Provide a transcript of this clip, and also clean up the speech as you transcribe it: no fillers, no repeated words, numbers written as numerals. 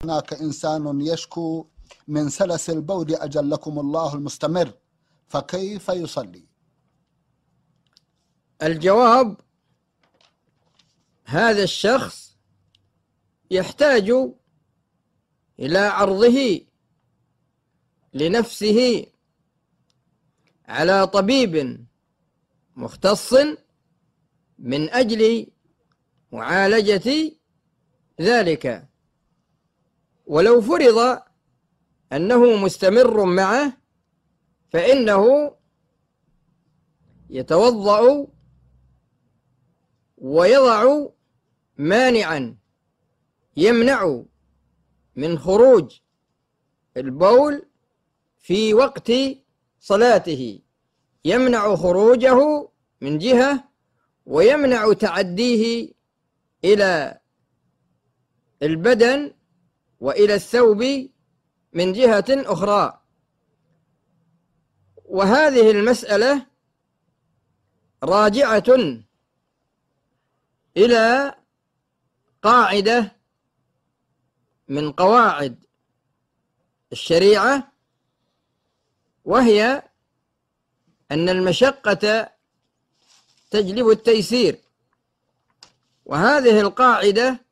هناك إنسان يشكو من سلس البول أجلكم الله المستمر، فكيف يصلي؟ الجواب: هذا الشخص يحتاج إلى عرضه لنفسه على طبيب مختص من أجل معالجة ذلك. ولو فرض أنه مستمر معه فإنه يتوضأ ويضع مانعا يمنع من خروج البول في وقت صلاته، يمنع خروجه من جهة ويمنع تعديه إلى البدن وإلى الثوب من جهة أخرى. وهذه المسألة راجعة إلى قاعدة من قواعد الشريعة، وهي أن المشقة تجلب التيسير. وهذه القاعدة